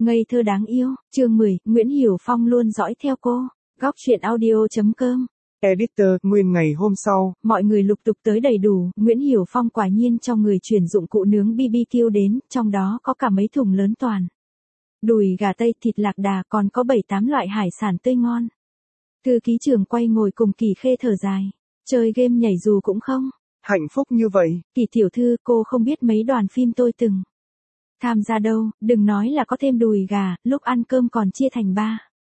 Ngây thơ đáng yêu, chương 10, Nguyễn Hiểu Phong luôn dõi theo cô. Góc truyện audio.com. Editor, nguyên ngày hôm sau, mọi người lục tục tới đầy đủ, Nguyễn Hiểu Phong quả nhiên cho người chuyển dụng cụ nướng BBQ đến, trong đó có cả mấy thùng lớn toàn. Đùi gà tây, thịt lạc đà, còn có 7-8 loại hải sản tươi ngon. Thư ký trưởng quay ngồi cùng Kỳ Khê thở dài. Chơi game nhảy dù cũng không. Hạnh phúc như vậy. Kỳ tiểu thư, cô không biết mấy đoàn phim tôi từng tham gia đâu, đừng nói là có thêm đùi gà, lúc ăn cơm còn chia thành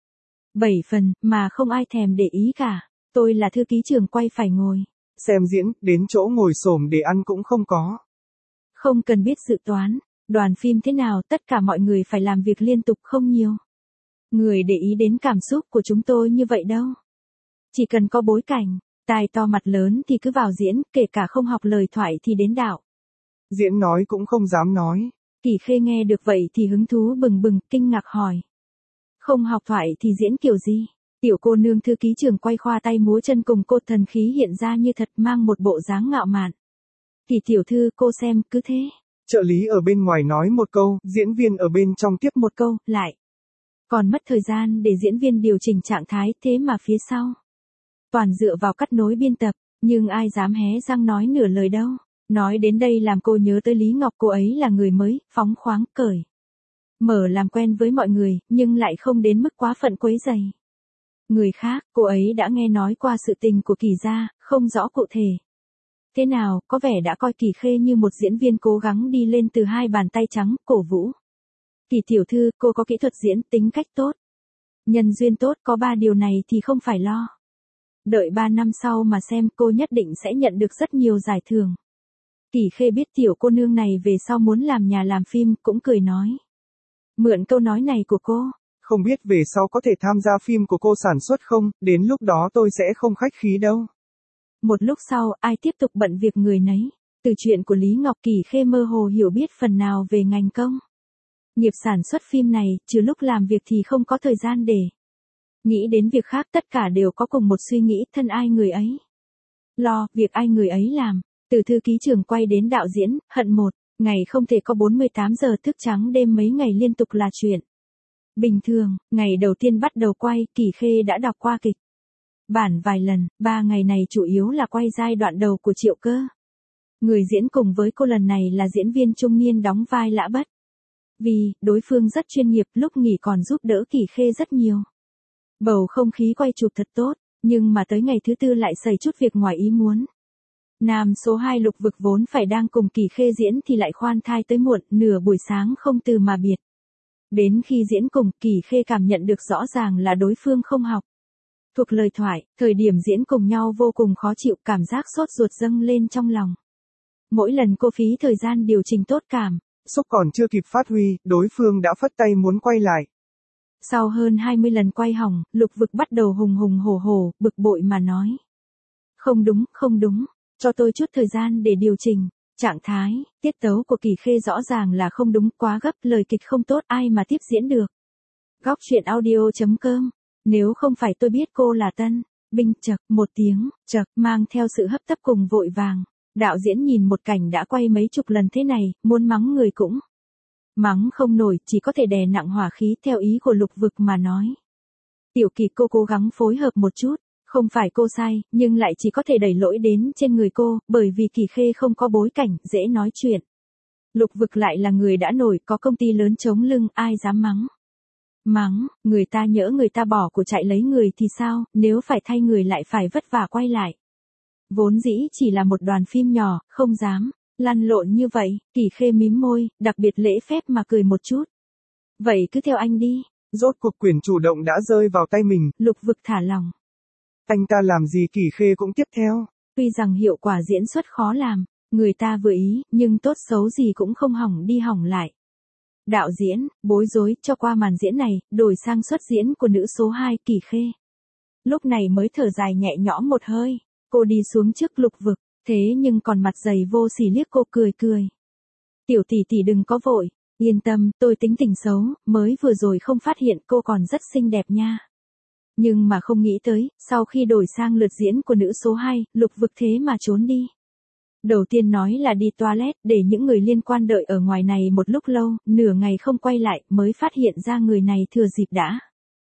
7 phần, mà không ai thèm để ý cả. Tôi là thư ký trưởng quay phải ngồi Xem diễn, đến chỗ ngồi xổm để ăn cũng không có. Không cần biết dự toán, đoàn phim thế nào, tất cả mọi người phải làm việc liên tục không nhiều người để ý đến cảm xúc của chúng tôi như vậy đâu. Chỉ cần có bối cảnh, tai to mặt lớn thì cứ vào diễn, kể cả không học lời thoại thì đến đạo Diễn nói cũng không dám nói. Kỳ Khê nghe được vậy thì hứng thú bừng bừng, kinh ngạc hỏi. Không học thoại thì diễn kiểu gì? Tiểu cô nương thư ký trưởng quay khoa tay múa chân cùng cô, thần khí hiện ra như thật, mang một bộ dáng ngạo mạn. Kỳ tiểu thư, cô xem, cứ thế. Trợ lý ở bên ngoài nói một câu, diễn viên ở bên trong tiếp một câu, lại. Còn mất thời gian để diễn viên điều chỉnh trạng thái, thế mà phía sau toàn dựa vào cắt nối biên tập, nhưng ai dám hé răng nói nửa lời đâu. Nói đến đây làm cô nhớ tới Lý Ngọc, cô ấy là người mới, phóng khoáng, cởi mở làm quen với mọi người, nhưng lại không đến mức quá phận quấy rầy người khác. Cô ấy đã nghe nói qua sự tình của Kỳ gia, không rõ cụ thể thế nào, có vẻ đã coi Kỳ Khê như một diễn viên cố gắng đi lên từ hai bàn tay trắng, cổ vũ. Kỳ tiểu thư, cô có kỹ thuật diễn, tính cách tốt, nhân duyên tốt, có 3 điều này thì không phải lo. Đợi 3 năm sau mà xem, cô nhất định sẽ nhận được rất nhiều giải thưởng. Kỳ Khê biết tiểu cô nương này về sau muốn làm nhà làm phim, cũng cười nói. Mượn câu nói này của cô. Không biết về sau có thể tham gia phim của cô sản xuất không, đến lúc đó tôi sẽ không khách khí đâu. Một lúc sau, ai tiếp tục bận việc người nấy. Từ chuyện của Lý Ngọc, Kỳ Khê mơ hồ hiểu biết phần nào về ngành công nghiệp sản xuất phim này, trừ lúc làm việc thì không có thời gian để nghĩ đến việc khác, tất cả đều có cùng một suy nghĩ, thân ai người ấy lo, việc ai người ấy làm. Từ thư ký trưởng quay đến đạo diễn, hận một ngày không thể có 48 giờ thức trắng đêm mấy ngày liên tục là chuyện bình thường. Ngày đầu tiên bắt đầu quay, Kỳ Khê đã đọc qua kịch bản vài lần, 3 ngày này chủ yếu là quay giai đoạn đầu của Triệu Cơ. Người diễn cùng với cô lần này là diễn viên trung niên đóng vai Lã Bất. Vì, đối phương rất chuyên nghiệp, lúc nghỉ còn giúp đỡ Kỳ Khê rất nhiều. Bầu không khí quay chụp thật tốt, nhưng mà tới ngày thứ 4 lại xảy chút việc ngoài ý muốn. Nam số 2 Lục Vực vốn phải đang cùng Kỳ Khê diễn thì lại khoan thai tới muộn, nửa buổi sáng không từ mà biệt. Đến khi diễn cùng, Kỳ Khê cảm nhận được rõ ràng là đối phương không học thuộc lời thoại, thời điểm diễn cùng nhau vô cùng khó chịu, cảm giác sốt ruột dâng lên trong lòng. Mỗi lần cô phí thời gian điều chỉnh tốt cảm xúc còn chưa kịp phát huy, đối phương đã phất tay muốn quay lại. Sau hơn 20 lần quay hỏng, Lục Vực bắt đầu hùng hùng hổ hổ, bực bội mà nói. Không đúng, không đúng, cho tôi chút thời gian để điều chỉnh trạng thái, tiết tấu của Kỳ Khê rõ ràng là không đúng, quá gấp, lời kịch không tốt, ai mà tiếp diễn được. Góc truyện audio.com. Nếu không phải tôi biết cô là tân binh, chậc, một tiếng, chậc, mang theo sự hấp tấp cùng vội vàng. Đạo diễn nhìn một cảnh đã quay mấy chục lần thế này, muốn mắng người cũng mắng không nổi, chỉ có thể đè nặng hỏa khí theo ý của Lục Vực mà nói. Tiểu Kỳ, cô cố gắng phối hợp một chút, không phải cô sai, nhưng lại chỉ có thể đẩy lỗi đến trên người cô, bởi vì Kỳ Khê không có bối cảnh, dễ nói chuyện. Lục Vực lại là người đã nổi, có công ty lớn chống lưng, ai dám mắng. Mắng, người ta nhỡ người ta bỏ của chạy lấy người thì sao, nếu phải thay người lại phải vất vả quay lại. Vốn dĩ chỉ là một đoàn phim nhỏ, không dám lăn lộn như vậy. Kỳ Khê mím môi, đặc biệt lễ phép mà cười một chút. Vậy cứ theo anh đi. Rốt cuộc quyền chủ động đã rơi vào tay mình. Lục Vực thả lòng. Anh ta làm gì Kỳ Khê cũng tiếp theo. Tuy rằng hiệu quả diễn xuất khó làm, người ta vừa ý, nhưng tốt xấu gì cũng không hỏng đi hỏng lại. Đạo diễn, bối rối, cho qua màn diễn này, đổi sang xuất diễn của nữ số 2, Kỳ Khê. Lúc này mới thở dài nhẹ nhõm một hơi. Cô đi xuống trước Lục Vực, thế nhưng còn mặt dày vô sỉ liếc cô, cười cười. Tiểu tỷ tỷ đừng có vội, yên tâm, tôi tính tình xấu, mới vừa rồi không phát hiện cô còn rất xinh đẹp nha. Nhưng mà không nghĩ tới, sau khi đổi sang lượt diễn của nữ số 2, Lục Vực thế mà trốn đi. Đầu tiên nói là đi toilet để những người liên quan đợi ở ngoài này một lúc lâu, nửa ngày không quay lại mới phát hiện ra người này thừa dịp đã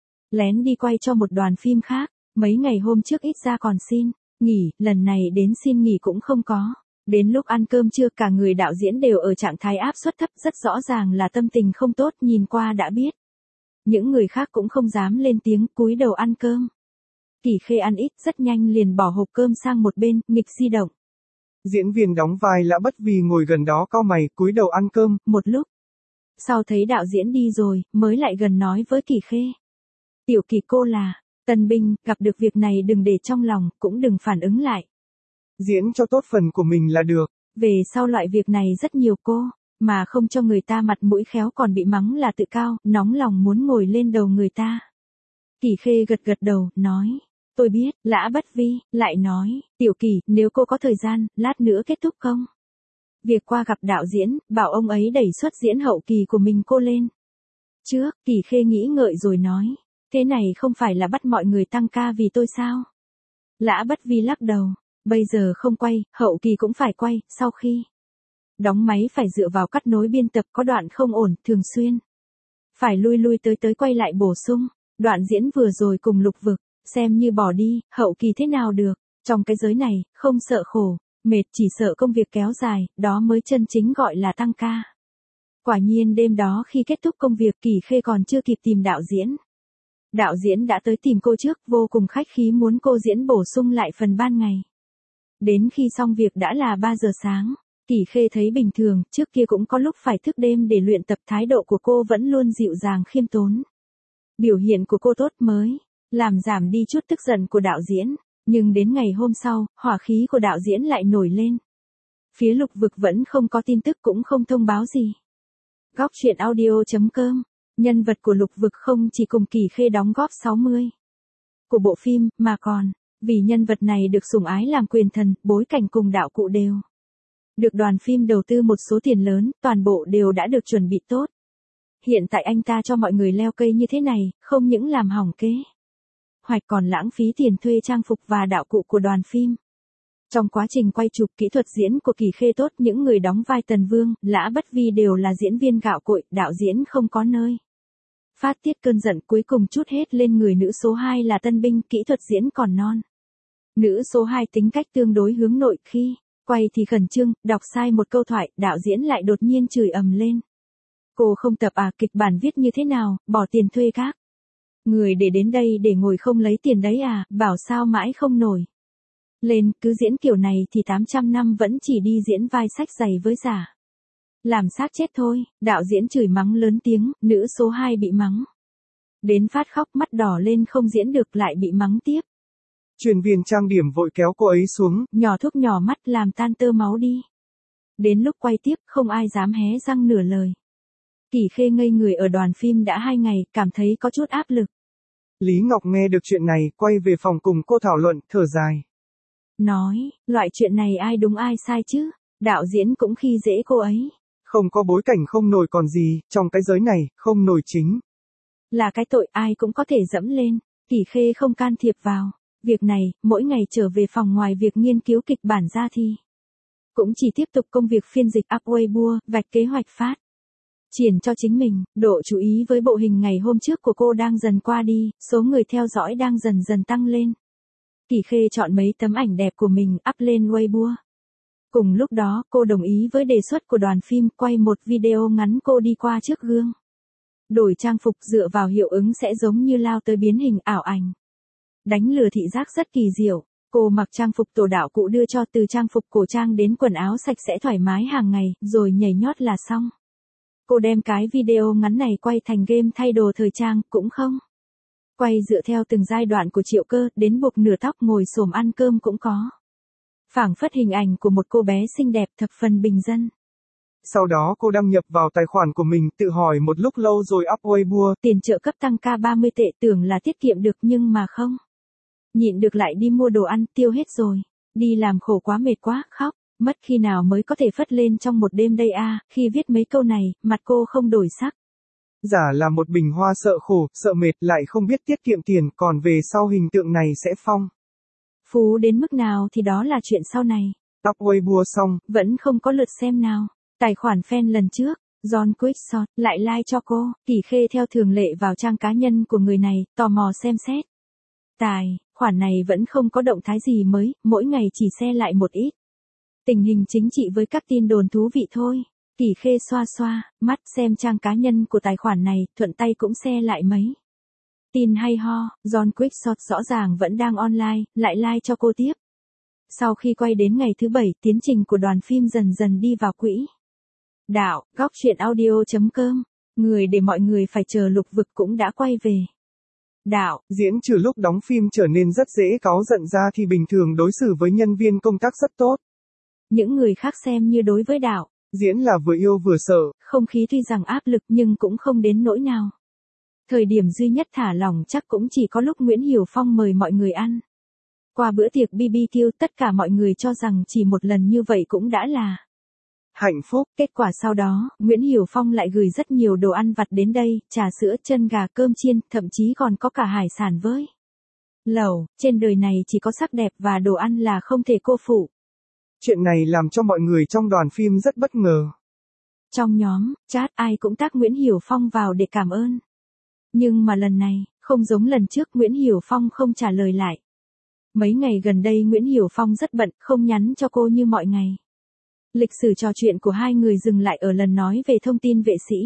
lén đi quay cho một đoàn phim khác, mấy ngày hôm trước ít ra còn xin nghỉ, lần này đến xin nghỉ cũng không có. Đến lúc ăn cơm trưa cả người đạo diễn đều ở trạng thái áp suất thấp, rất rõ ràng là tâm tình không tốt, nhìn qua đã biết. Những người khác cũng không dám lên tiếng, cúi đầu ăn cơm. Kỳ Khê ăn ít rất nhanh liền bỏ hộp cơm sang một bên, nghịch di động. Diễn viên đóng vai Lã Bất Vi ngồi gần đó cau mày, cúi đầu ăn cơm. Một lúc sau thấy đạo diễn đi rồi, mới lại gần nói với Kỳ Khê. Tiểu Kỳ cô là tân binh, gặp được việc này đừng để trong lòng, cũng đừng phản ứng lại. Diễn cho tốt phần của mình là được. Về sau loại việc này rất nhiều cô, mà không cho người ta mặt mũi khéo còn bị mắng là tự cao, nóng lòng muốn ngồi lên đầu người ta. Kỳ Khê gật gật đầu, nói. Tôi biết, Lã Bất Vi, lại nói, Tiểu Kỳ, nếu cô có thời gian, lát nữa kết thúc không? Việc qua gặp đạo diễn, bảo ông ấy đẩy suất diễn hậu kỳ của mình cô lên. Trước, Kỳ Khê nghĩ ngợi rồi nói, thế này không phải là bắt mọi người tăng ca vì tôi sao? Lã Bất Vi lắc đầu, bây giờ không quay, hậu kỳ cũng phải quay, sau khi đóng máy phải dựa vào cắt nối biên tập có đoạn không ổn, thường xuyên. Phải lui lui tới quay lại bổ sung, đoạn diễn vừa rồi cùng Lục Vực, xem như bỏ đi, hậu kỳ thế nào được, trong cái giới này, không sợ khổ, mệt chỉ sợ công việc kéo dài, đó mới chân chính gọi là tăng ca. Quả nhiên đêm đó khi kết thúc công việc Kỳ Khê còn chưa kịp tìm đạo diễn. Đạo diễn đã tới tìm cô trước, vô cùng khách khí muốn cô diễn bổ sung lại phần ban ngày. Đến khi xong việc đã là 3 giờ sáng, Kỳ Khê thấy bình thường, trước kia cũng có lúc phải thức đêm để luyện tập, thái độ của cô vẫn luôn dịu dàng khiêm tốn. Biểu hiện của cô tốt mới làm giảm đi chút tức giận của đạo diễn, nhưng đến ngày hôm sau, hỏa khí của đạo diễn lại nổi lên. Phía Lục Vực vẫn không có tin tức cũng không thông báo gì. Góc truyện audio.com, nhân vật của Lục Vực không chỉ cùng Kỳ Khê đóng góp 60 của bộ phim, mà còn vì nhân vật này được sủng ái làm quyền thần, bối cảnh cùng đạo cụ đều được đoàn phim đầu tư một số tiền lớn, toàn bộ đều đã được chuẩn bị tốt. Hiện tại anh ta cho mọi người leo cây như thế này, không những làm hỏng kế hoạch còn lãng phí tiền thuê trang phục và đạo cụ của đoàn phim. Trong quá trình quay chụp, kỹ thuật diễn của Kỳ Khê tốt, những người đóng vai Tần Vương, Lã Bất Vi đều là diễn viên gạo cội, đạo diễn không có nơi phát tiết cơn giận, cuối cùng trút hết lên người nữ số 2 là tân binh, kỹ thuật diễn còn non. Nữ số 2 tính cách tương đối hướng nội, khi quay thì khẩn trương, đọc sai một câu thoại, đạo diễn lại đột nhiên chửi ầm lên. Cô không tập à, kịch bản viết như thế nào, bỏ tiền thuê các người để đến đây để ngồi không lấy tiền đấy à, bảo sao mãi không nổi lên, cứ diễn kiểu này thì 800 năm vẫn chỉ đi diễn vai sách giày với giả làm xác chết thôi. Đạo diễn chửi mắng lớn tiếng, nữ số 2 bị mắng đến phát khóc, mắt đỏ lên, không diễn được lại bị mắng tiếp. Chuyên viên trang điểm vội kéo cô ấy xuống, nhỏ thuốc nhỏ mắt làm tan tơ máu đi. Đến lúc quay tiếp, không ai dám hé răng nửa lời. Kỳ Khê ngây người ở đoàn phim đã 2 ngày, cảm thấy có chút áp lực. Lý Ngọc nghe được chuyện này, quay về phòng cùng cô thảo luận, thở dài. Nói, loại chuyện này ai đúng ai sai chứ, đạo diễn cũng khi dễ cô ấy. Không có bối cảnh không nổi còn gì, trong cái giới này, không nổi chính là cái tội ai cũng có thể dẫm lên. Kỳ Khê không can thiệp vào việc này, mỗi ngày trở về phòng ngoài việc nghiên cứu kịch bản ra thì cũng chỉ tiếp tục công việc phiên dịch up Weibo, vạch kế hoạch phát triển cho chính mình. Độ chú ý với bộ hình ngày hôm trước của cô đang dần qua đi, số người theo dõi đang dần dần tăng lên. Kỳ Khê chọn mấy tấm ảnh đẹp của mình up lên Weibo. Cùng lúc đó, cô đồng ý với đề xuất của đoàn phim, quay một video ngắn cô đi qua trước gương. Đổi trang phục dựa vào hiệu ứng sẽ giống như lao tới biến hình ảo ảnh. Đánh lừa thị giác rất kỳ diệu. Cô mặc trang phục tổ đạo cụ đưa cho, từ trang phục cổ trang đến quần áo sạch sẽ thoải mái hàng ngày, rồi nhảy nhót là xong. Cô đem cái video ngắn này quay thành game thay đồ thời trang, cũng không quay dựa theo từng giai đoạn của Triệu Cơ, đến buộc nửa tóc ngồi xổm ăn cơm cũng có. Phảng phất hình ảnh của một cô bé xinh đẹp thập phần bình dân. Sau đó cô đăng nhập vào tài khoản của mình, tự hỏi một lúc lâu rồi up Weibo. Tiền trợ cấp tăng ca 30 tệ, tưởng là tiết kiệm được nhưng mà không. Nhịn được lại đi mua đồ ăn, tiêu hết rồi. Đi làm khổ quá, mệt quá, khóc. Mất khi nào mới có thể phất lên trong một đêm đây a. Khi viết mấy câu này, mặt cô không đổi sắc. Giả là một bình hoa, sợ khổ, sợ mệt, lại không biết tiết kiệm tiền, còn về sau hình tượng này sẽ phong phú đến mức nào thì đó là chuyện sau này. Up Weibo xong, vẫn không có lượt xem nào. Tài khoản fan lần trước, John Quickshot, lại like cho cô. Kỳ Khê theo thường lệ vào trang cá nhân của người này, tò mò xem xét. Khoản này vẫn không có động thái gì mới, mỗi ngày chỉ share lại một ít. Tình hình chính trị với các tin đồn thú vị thôi. Kỳ Khê xoa xoa, mắt xem trang cá nhân của tài khoản này, thuận tay cũng share lại mấy. Tin hay ho, John Quickshot rõ ràng vẫn đang online, lại like cho cô tiếp. Sau khi quay đến ngày thứ 7, tiến trình của đoàn phim dần dần đi vào quỹ. Đạo, góc truyện audio.com, người để mọi người phải chờ Lục Vực cũng đã quay về. Đạo, diễn trừ lúc đóng phim trở nên rất dễ cáu giận ra thì bình thường đối xử với nhân viên công tác rất tốt. Những người khác xem như đối với Đạo. Diễn là vừa yêu vừa sợ. Không khí tuy rằng áp lực nhưng cũng không đến nỗi nào. Thời điểm duy nhất thả lỏng chắc cũng chỉ có lúc Nguyễn Hiểu Phong mời mọi người ăn. Qua bữa tiệc BBQ tất cả mọi người cho rằng chỉ một lần như vậy cũng đã là hạnh phúc. Kết quả sau đó, Nguyễn Hiểu Phong lại gửi rất nhiều đồ ăn vặt đến đây, trà sữa, chân gà, cơm chiên, thậm chí còn có cả hải sản với lẩu. Trên đời này chỉ có sắc đẹp và đồ ăn là không thể cô phụ. Chuyện này làm cho mọi người trong đoàn phim rất bất ngờ. Trong nhóm, chat ai cũng tag Nguyễn Hiểu Phong vào để cảm ơn. Nhưng mà lần này, không giống lần trước Nguyễn Hiểu Phong không trả lời lại. Mấy ngày gần đây Nguyễn Hiểu Phong rất bận, không nhắn cho cô như mọi ngày. Lịch sử trò chuyện của hai người dừng lại ở lần nói về thông tin vệ sĩ.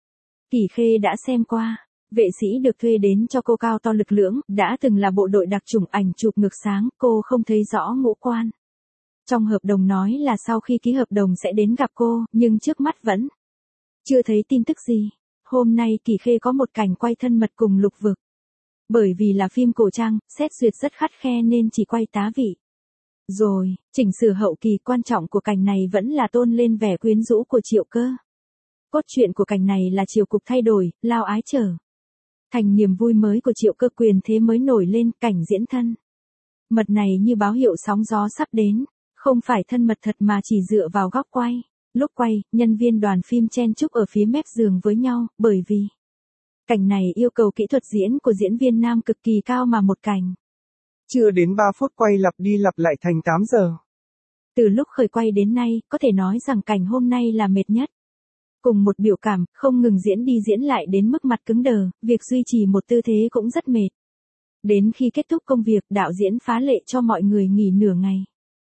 Kỳ Khê đã xem qua. Vệ sĩ được thuê đến cho cô cao to lực lưỡng, đã từng là bộ đội đặc chủng, ảnh chụp ngược sáng, cô không thấy rõ ngũ quan. Trong hợp đồng nói là sau khi ký hợp đồng sẽ đến gặp cô, nhưng trước mắt vẫn chưa thấy tin tức gì. Hôm nay Kỳ Khê có một cảnh quay thân mật cùng Lục Vực. Bởi vì là phim cổ trang, xét duyệt rất khắt khe nên chỉ quay tá vị. Rồi, chỉnh sửa hậu kỳ, quan trọng của cảnh này vẫn là tôn lên vẻ quyến rũ của Triệu Cơ. Cốt truyện của cảnh này là triều cục thay đổi, lao ái trở thành niềm vui mới của Triệu Cơ, quyền thế mới nổi lên, cảnh diễn thân mật này như báo hiệu sóng gió sắp đến, không phải thân mật thật mà chỉ dựa vào góc quay. Lúc quay, nhân viên đoàn phim chen chúc ở phía mép giường với nhau, bởi vì cảnh này yêu cầu kỹ thuật diễn của diễn viên nam cực kỳ cao mà một cảnh chưa đến 3 phút quay lặp đi lặp lại thành 8 giờ. Từ lúc khởi quay đến nay, có thể nói rằng cảnh hôm nay là mệt nhất. Cùng một biểu cảm, không ngừng diễn đi diễn lại đến mức mặt cứng đờ, việc duy trì một tư thế cũng rất mệt. Đến khi kết thúc công việc, đạo diễn phá lệ cho mọi người nghỉ nửa ngày.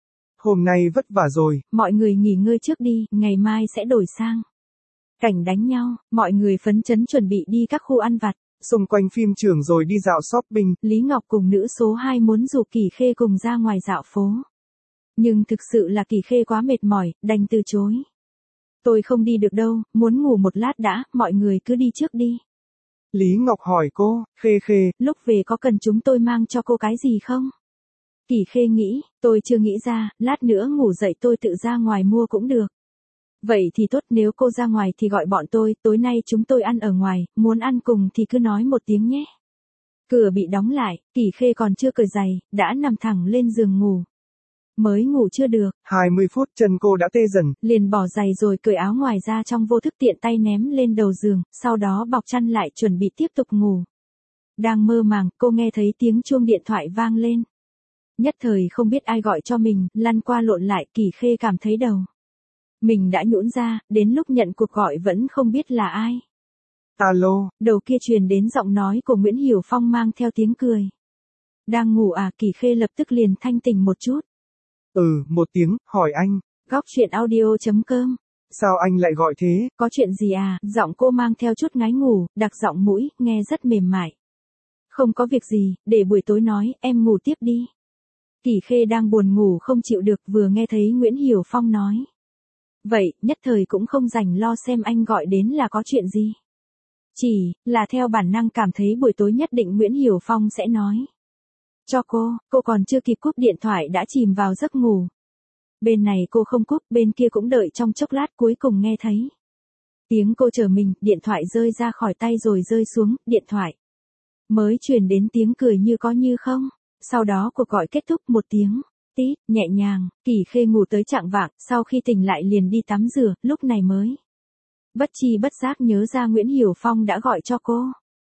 Hôm nay vất vả rồi. Mọi người nghỉ ngơi trước đi, ngày mai sẽ đổi sang cảnh đánh nhau, mọi người phấn chấn chuẩn bị đi các khu ăn vặt. Xung quanh phim trường rồi đi dạo shopping. Lý Ngọc cùng nữ số 2 muốn rủ Kỳ Khê cùng ra ngoài dạo phố. Nhưng thực sự là Kỳ Khê quá mệt mỏi, đành từ chối. Tôi không đi được đâu, muốn ngủ một lát đã, mọi người cứ đi trước đi. Lý Ngọc hỏi cô, Khê, lúc về có cần chúng tôi mang cho cô cái gì không? Kỳ Khê nghĩ, tôi chưa nghĩ ra, lát nữa ngủ dậy tôi tự ra ngoài mua cũng được. Vậy thì tốt, nếu cô ra ngoài thì gọi bọn tôi, tối nay chúng tôi ăn ở ngoài, muốn ăn cùng thì cứ nói một tiếng nhé. Cửa bị đóng lại, Kỳ Khê còn chưa cởi giày, đã nằm thẳng lên giường ngủ. Mới ngủ chưa được 20 phút chân cô đã tê dần. Liền bỏ giày rồi cởi áo ngoài ra, trong vô thức tiện tay ném lên đầu giường, sau đó bọc chăn lại chuẩn bị tiếp tục ngủ. Đang mơ màng, cô nghe thấy tiếng chuông điện thoại vang lên. Nhất thời không biết ai gọi cho mình, lăn qua lộn lại, Kỳ Khê cảm thấy đầu mình đã nhũn ra, đến lúc nhận cuộc gọi vẫn không biết là ai. Alo, đầu kia truyền đến giọng nói của Nguyễn Hiểu Phong mang theo tiếng cười. Đang ngủ à? Kỳ Khê lập tức liền thanh tỉnh một chút. Một tiếng, hỏi anh. Góc truyện audio.com. Sao anh lại gọi thế? Có chuyện gì à? Giọng cô mang theo chút ngái ngủ, đặc giọng mũi, nghe rất mềm mại. Không có việc gì, để buổi tối nói, em ngủ tiếp đi. Kỳ Khê đang buồn ngủ không chịu được, vừa nghe thấy Nguyễn Hiểu Phong nói vậy, nhất thời cũng không rảnh lo xem anh gọi đến là có chuyện gì. Chỉ là theo bản năng cảm thấy buổi tối nhất định Nguyễn Hiểu Phong sẽ nói cho cô còn chưa kịp cúp điện thoại đã chìm vào giấc ngủ. Bên này cô không cúp, bên kia cũng đợi trong chốc lát, cuối cùng nghe thấy tiếng cô trở mình, điện thoại rơi ra khỏi tay rồi rơi xuống, điện thoại mới truyền đến tiếng cười như có như không. Sau đó cuộc gọi kết thúc, một tiếng tít nhẹ nhàng. Kỳ Khê ngủ tới chạng vạng, sau khi tỉnh lại liền đi tắm rửa, lúc này mới bất chi bất giác nhớ ra Nguyễn Hiểu Phong đã gọi cho cô.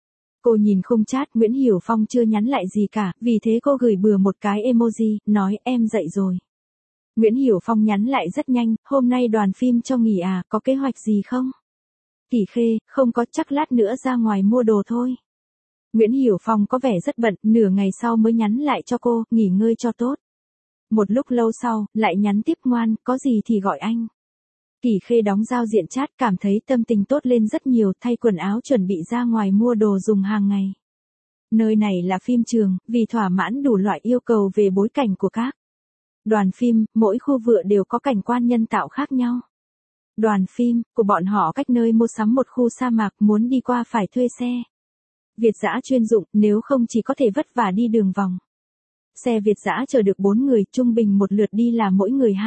Cô nhìn khung chat, Nguyễn Hiểu Phong chưa nhắn lại gì cả, vì thế cô gửi bừa một cái emoji, nói em dậy rồi. Nguyễn Hiểu Phong nhắn lại rất nhanh, hôm nay đoàn phim cho nghỉ à, có kế hoạch gì không? Kỷ Khê, không có, chắc lát nữa ra ngoài mua đồ thôi. Nguyễn Hiểu Phong có vẻ rất bận, nửa ngày sau mới nhắn lại cho cô, nghỉ ngơi cho tốt. Một lúc lâu sau, lại nhắn tiếp, ngoan, có gì thì gọi anh. Kỷ Khê đóng giao diện chat, cảm thấy tâm tình tốt lên rất nhiều, thay quần áo chuẩn bị ra ngoài mua đồ dùng hàng ngày. Nơi này là phim trường, vì thỏa mãn đủ loại yêu cầu về bối cảnh của các đoàn phim, mỗi khu vựa đều có cảnh quan nhân tạo khác nhau. Đoàn phim của bọn họ cách nơi mua sắm một khu sa mạc, muốn đi qua phải thuê xe Việt dã chuyên dụng, nếu không chỉ có thể vất vả đi đường vòng. Xe Việt dã chở được 4 người, trung bình một lượt đi là mỗi người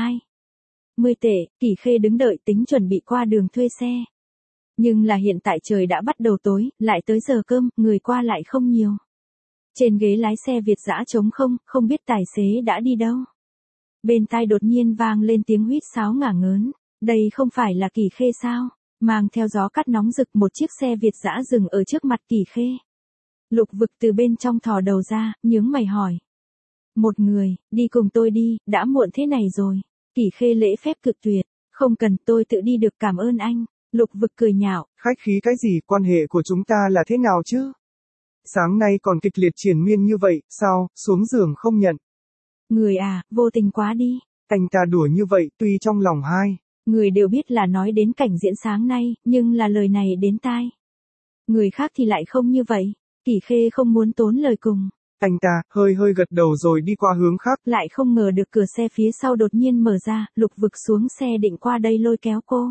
20 tệ, Kỷ Khê đứng đợi tính chuẩn bị qua đường thuê xe. Nhưng là hiện tại trời đã bắt đầu tối, lại tới giờ cơm, người qua lại không nhiều. Trên ghế lái xe Việt dã trống không, không biết tài xế đã đi đâu. Bên tai đột nhiên vang lên tiếng huýt sáo ngả ngớn, đây không phải là Kỷ Khê sao? Mang theo gió cắt nóng rực, một chiếc xe Việt dã dừng ở trước mặt Kỷ Khê. Lục Vực từ bên trong thò đầu ra, nhướng mày hỏi. Một người, đi cùng tôi đi, đã muộn thế này rồi. Kỷ Khê lễ phép cực tuyệt, không cần, tôi tự đi được, cảm ơn anh. Lục Vực cười nhạo. Khách khí cái gì, quan hệ của chúng ta là thế nào chứ? Sáng nay còn kịch liệt triền miên như vậy, sao, xuống giường không nhận? Người à, vô tình quá đi. Anh ta đùa như vậy, tuy trong lòng người đều biết là nói đến cảnh diễn sáng nay, nhưng là lời này đến tai người khác thì lại không như vậy. Kỷ Khê không muốn tốn lời cùng. Anh ta hơi gật đầu rồi đi qua hướng khác. Lại không ngờ được cửa xe phía sau đột nhiên mở ra, Lục Vực xuống xe định qua đây lôi kéo cô.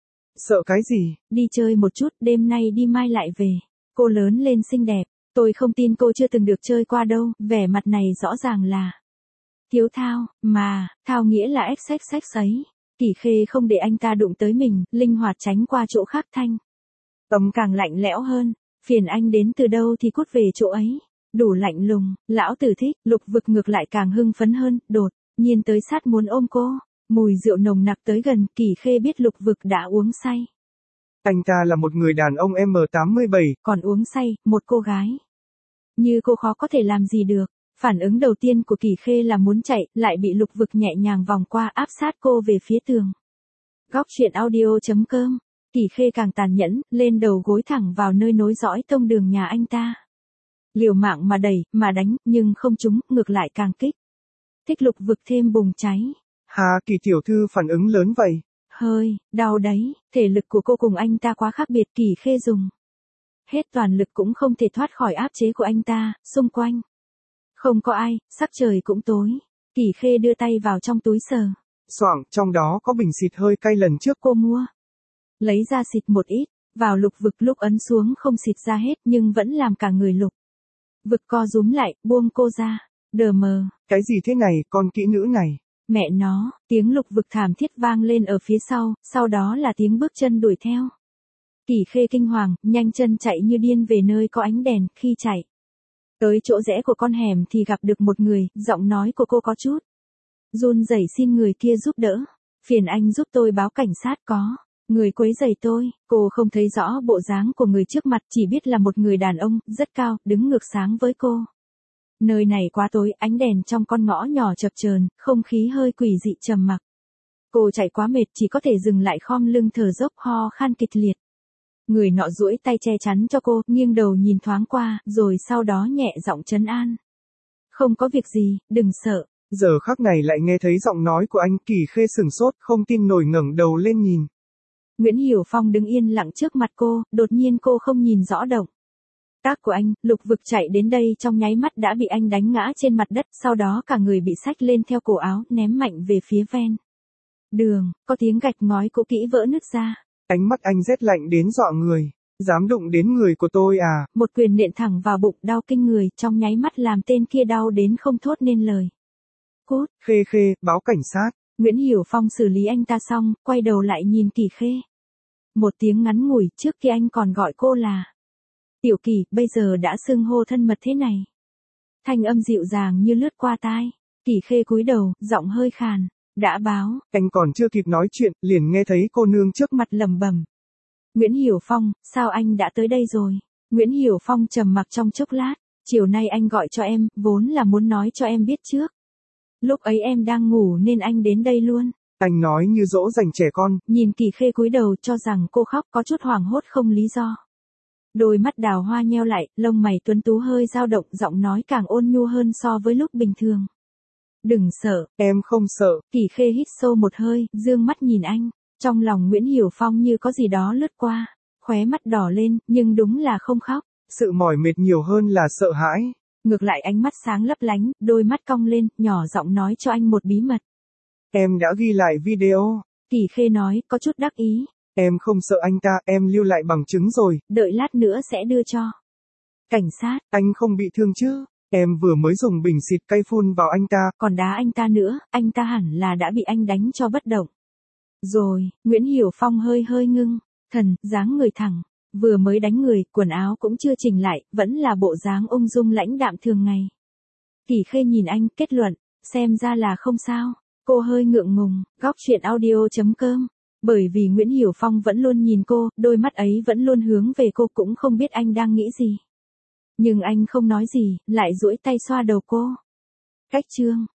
Sợ cái gì? Đi chơi một chút, đêm nay đi mai lại về. Cô lớn lên xinh đẹp, tôi không tin cô chưa từng được chơi qua đâu, vẻ mặt này rõ ràng là thiếu thao, mà, thao nghĩa là xxx ấy. Kỷ Khê không để anh ta đụng tới mình, linh hoạt tránh qua chỗ khác, thanh âm càng lạnh lẽo hơn, phiền anh đến từ đâu thì cút về chỗ ấy. Đủ lạnh lùng, lão tử thích. Lục Vực ngược lại càng hưng phấn hơn, đột nhiên tới sát muốn ôm cô. Mùi rượu nồng nặc tới gần, Kỷ Khê biết Lục Vực đã uống say. Anh ta là một người đàn ông M87, còn uống say, một cô gái như cô khó có thể làm gì được. Phản ứng đầu tiên của Kỷ Khê là muốn chạy, lại bị Lục Vực nhẹ nhàng vòng qua, áp sát cô về phía tường. Góc truyện audio.com. Kỷ Khê càng tàn nhẫn, lên đầu gối thẳng vào nơi nối dõi tông đường nhà anh ta. Liều mạng mà đẩy, mà đánh, nhưng không trúng, ngược lại càng kích thích Lục Vực thêm bùng cháy. Hà, Kỷ tiểu thư phản ứng lớn vậy. Hơi, đau đấy, thể lực của cô cùng anh ta quá khác biệt. Kỷ Khê dùng hết toàn lực cũng không thể thoát khỏi áp chế của anh ta, xung quanh không có ai, sắc trời cũng tối. Kỷ Khê đưa tay vào trong túi sờ. Xoảng, trong đó có bình xịt hơi cay lần trước cô mua. Lấy ra xịt một ít, vào Lục Vực, lúc ấn xuống không xịt ra hết nhưng vẫn làm cả người Lục Vực co rúm lại, buông cô ra. Đờ mờ. Cái gì thế này, con kỹ nữ này? Mẹ nó, tiếng Lục Vực thảm thiết vang lên ở phía sau đó là tiếng bước chân đuổi theo. Kỷ Khê kinh hoàng, nhanh chân chạy như điên về nơi có ánh đèn. Khi chạy tới chỗ rẽ của con hẻm thì gặp được một người, giọng nói của cô có chút run rẩy, xin người kia giúp đỡ. Phiền anh giúp tôi báo cảnh sát, có người quấy rầy tôi. Cô không thấy rõ bộ dáng của người trước mặt, chỉ biết là một người đàn ông, rất cao, đứng ngược sáng với cô. Nơi này quá tối, ánh đèn trong con ngõ nhỏ chập chờn, không khí hơi quỷ dị trầm mặc. Cô chạy quá mệt, chỉ có thể dừng lại khom lưng thở dốc, ho khan kịch liệt. Người nọ duỗi tay che chắn cho cô, nghiêng đầu nhìn thoáng qua, rồi sau đó nhẹ giọng trấn an. Không có việc gì, đừng sợ. Giờ khắc này lại nghe thấy giọng nói của anh. Kỷ Khê sửng sốt, không tin nổi ngẩng đầu lên nhìn. Nguyễn Hiểu Phong đứng yên lặng trước mặt cô, đột nhiên cô không nhìn rõ động tác của anh. Lục Vực chạy đến đây trong nháy mắt đã bị anh đánh ngã trên mặt đất, sau đó cả người bị xách lên theo cổ áo, ném mạnh về phía ven đường, có tiếng gạch ngói cũ kỹ vỡ nứt ra. Ánh mắt anh rét lạnh đến dọa người. Dám đụng đến người của tôi à? Một quyền nện thẳng vào bụng, đau kinh người, trong nháy mắt làm tên kia đau đến không thốt nên lời. Cút. Khê, báo cảnh sát. Nguyễn Hiểu Phong xử lý anh ta xong, quay đầu lại nhìn Kỷ Khê. Một tiếng ngắn ngủi, trước kia anh còn gọi cô là Tiểu Kỷ, bây giờ đã xưng hô thân mật thế này. Thanh âm dịu dàng như lướt qua tai. Kỷ Khê cúi đầu, giọng hơi khàn. Đã báo. Anh còn chưa kịp nói chuyện, liền nghe thấy cô nương trước mặt lẩm bẩm. Nguyễn Hiểu Phong, sao anh đã tới đây rồi? Nguyễn Hiểu Phong trầm mặc trong chốc lát. Chiều nay anh gọi cho em, vốn là muốn nói cho em biết trước. Lúc ấy em đang ngủ nên anh đến đây luôn. Anh nói như dỗ dành trẻ con. Nhìn Kỳ Khê cúi đầu cho rằng cô khóc có chút hoảng hốt không lý do. Đôi mắt đào hoa nheo lại, lông mày tuấn tú hơi dao động, giọng nói càng ôn nhu hơn so với lúc bình thường. Đừng sợ. Em không sợ. Kỳ Khê hít sâu một hơi, dương mắt nhìn anh. Trong lòng Nguyễn Hiểu Phong như có gì đó lướt qua. Khóe mắt đỏ lên, nhưng đúng là không khóc. Sự mỏi mệt nhiều hơn là sợ hãi. Ngược lại ánh mắt sáng lấp lánh, đôi mắt cong lên, nhỏ giọng nói cho anh một bí mật. Em đã ghi lại video. Kỳ Khê nói, có chút đắc ý. Em không sợ anh ta, em lưu lại bằng chứng rồi. Đợi lát nữa sẽ đưa cho cảnh sát. Anh không bị thương chứ? Em vừa mới dùng bình xịt cay phun vào anh ta. Còn đá anh ta nữa, anh ta hẳn là đã bị anh đánh cho bất động. Rồi, Nguyễn Hiểu Phong hơi ngưng. Thần, dáng người thẳng. Vừa mới đánh người, quần áo cũng chưa chỉnh lại, vẫn là bộ dáng ung dung lãnh đạm thường ngày. Kỳ Khê nhìn anh, kết luận, xem ra là không sao. Cô hơi ngượng ngùng, góc chuyện audio.com. Bởi vì Nguyễn Hiểu Phong vẫn luôn nhìn cô, đôi mắt ấy vẫn luôn hướng về cô, cũng không biết anh đang nghĩ gì. Nhưng anh không nói gì, lại duỗi tay xoa đầu cô. Cách chương.